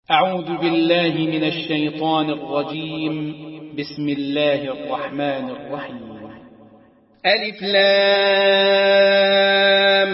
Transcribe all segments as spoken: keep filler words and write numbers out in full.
أعوذ بالله من الشيطان الرجيم. بسم الله الرحمن الرحيم. ألف لام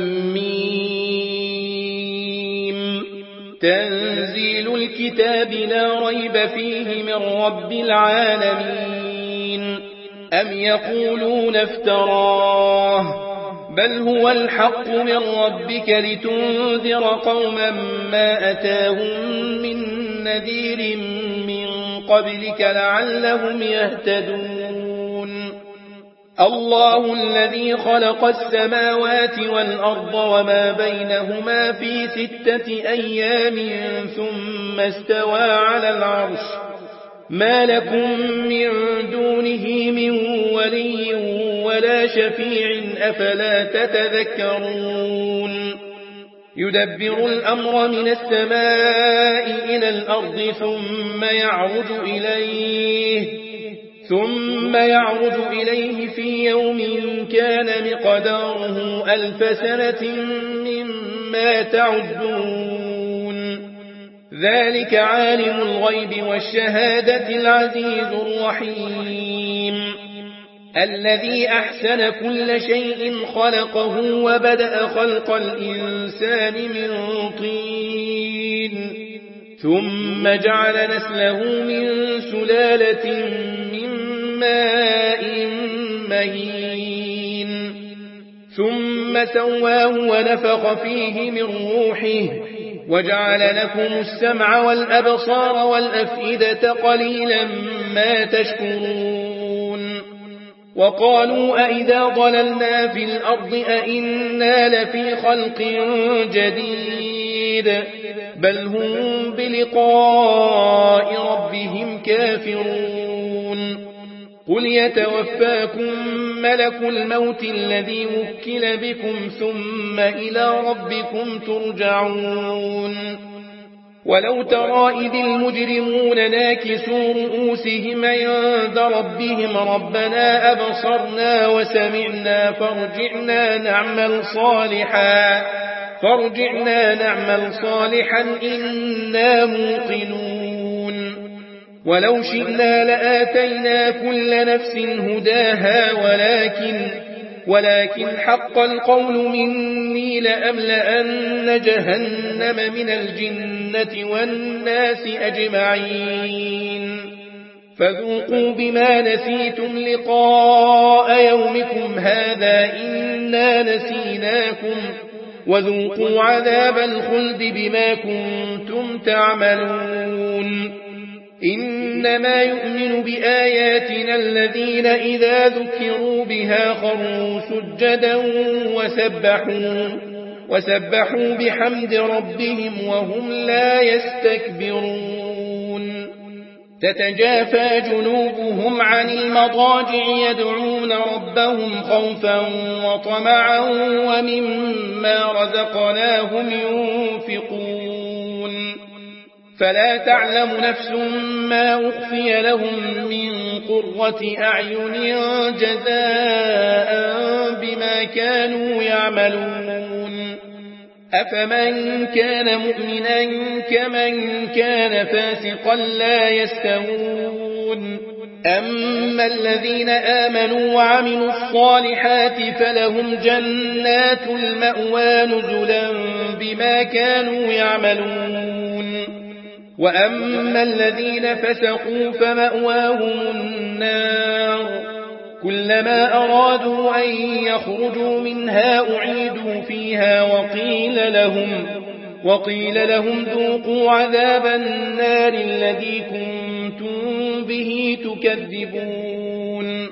ميم. تنزيل الكتاب لا ريب فيه من رب العالمين. أم يقولون افتراه بل هو الحق من ربك لتنذر قوما ما أتاهم من نذير من قبلك لعلهم يهتدون. الله الذي خلق السماوات والأرض وما بينهما في ستة أيام ثم استوى على العرش ما لكم من دونه من ولي ولا شفيع أفلا تتذكرون. يدبر الأمر من السماء إلى الأرض ثم يعرج إليه ثم يعرج إليه في يوم كان مقداره ألف سنة مما تعدون. ذلك عالم الغيب والشهادة العزيز الرحيم الذي أحسن كل شيء خلقه وبدأ خلق الإنسان من طين ثم جعل نسله من سلالة من ماء مهين ثم سواه ونفخ فيه من روحه وجعل لكم السمع والأبصار والأفئدة قليلا ما تشكرون. وقالوا أئذا ضللنا في الأرض أئنا لفي خلق جديد بل هم بلقاء ربهم كافرون. قل يتوفاكم ملك الموت الذي وكل بكم ثم إلى ربكم ترجعون. ولو ترى إذ المجرمون ناكسوا رؤوسهم عند ربهم ربنا أبصرنا وسمعنا فارجعنا نعمل صالحا فارجعنا نعمل صالحا إنا موقنون. ولو شئنا لآتينا كل نفس هداها ولكن ولكن حق القول مني لأملأن جهنم من الجنة والناس أجمعين. فذوقوا بما نسيتم لقاء يومكم هذا إنا نسيناكم وذوقوا عذاب الخلد بما كنتم تعملون. إنما يؤمن بآياتنا الذين إذا ذكروا بها خروا سجدا وسبحوا, وسبحوا بحمد ربهم وهم لا يستكبرون. تتجافى جنوبهم عن المضاجع يدعون ربهم خوفا وطمعا ومما رزقناهم ينفقون. فلا تعلم نفس ما أخفي لهم من قرة أعين جزاء بما كانوا يعملون. أفمن كان مؤمنا كمن كان فاسقا لا يستوون. أما الذين آمنوا وعملوا الصالحات فلهم جنات المأوى نزلا بما كانوا يعملون. وأما الذين فسقوا فمأواهم النار كلما أرادوا أن يخرجوا منها أعيدوا فيها وقيل لهم, وقيل لهم ذوقوا عذاب النار الذي كنتم به تكذبون.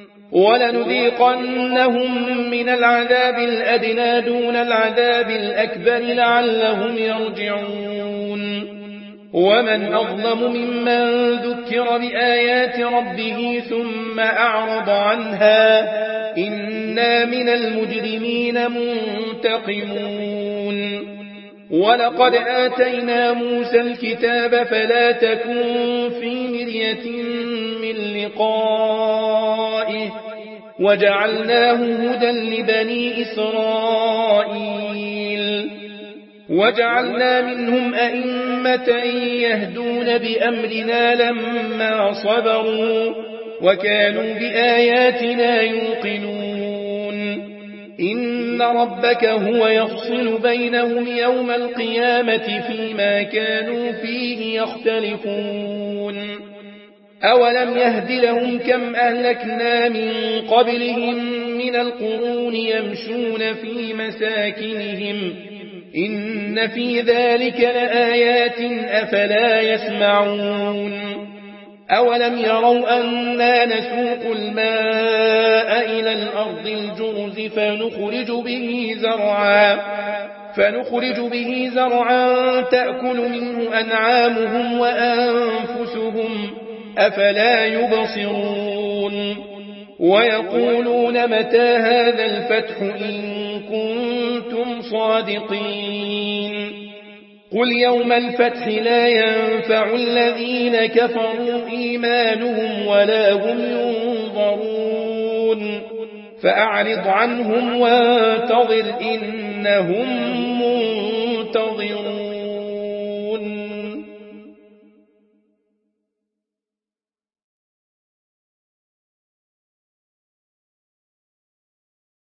ولنذيقنهم من العذاب الأدنى دون العذاب الأكبر لعلهم يرجعون. ومن أظلم ممن ذكر بآيات ربه ثم أعرض عنها إنا من المجرمين منتقمون. ولقد آتينا موسى الكتاب فلا تكن في مرية من لقائه وجعلناه هدى لبني إسرائيل. وجعلنا منهم أئمة يهدون بأمرنا لما صبروا وكانوا بآياتنا يوقنون إن ربك هو يفصل بينهم يوم القيامة فيما كانوا فيه يختلفون أولم يهد لهم كم أهلكنا من قبلهم من القرون يمشون في مساكنهم إن في ذلك لآيات أفلا يسمعون أولم يروا أنا نسوق الماء إلى الأرض الجرز فنخرج به زرعا فنخرج به زرعا تأكل منه أنعامهم وأنفسهم أفلا يبصرون ويقولون متى هذا الفتح إن كنتم صادقين قل يوم الفتح لا ينفع الذين كفروا إيمانهم ولا هم ينظرون فأعرض عنهم وانتظر إنهم منتظرون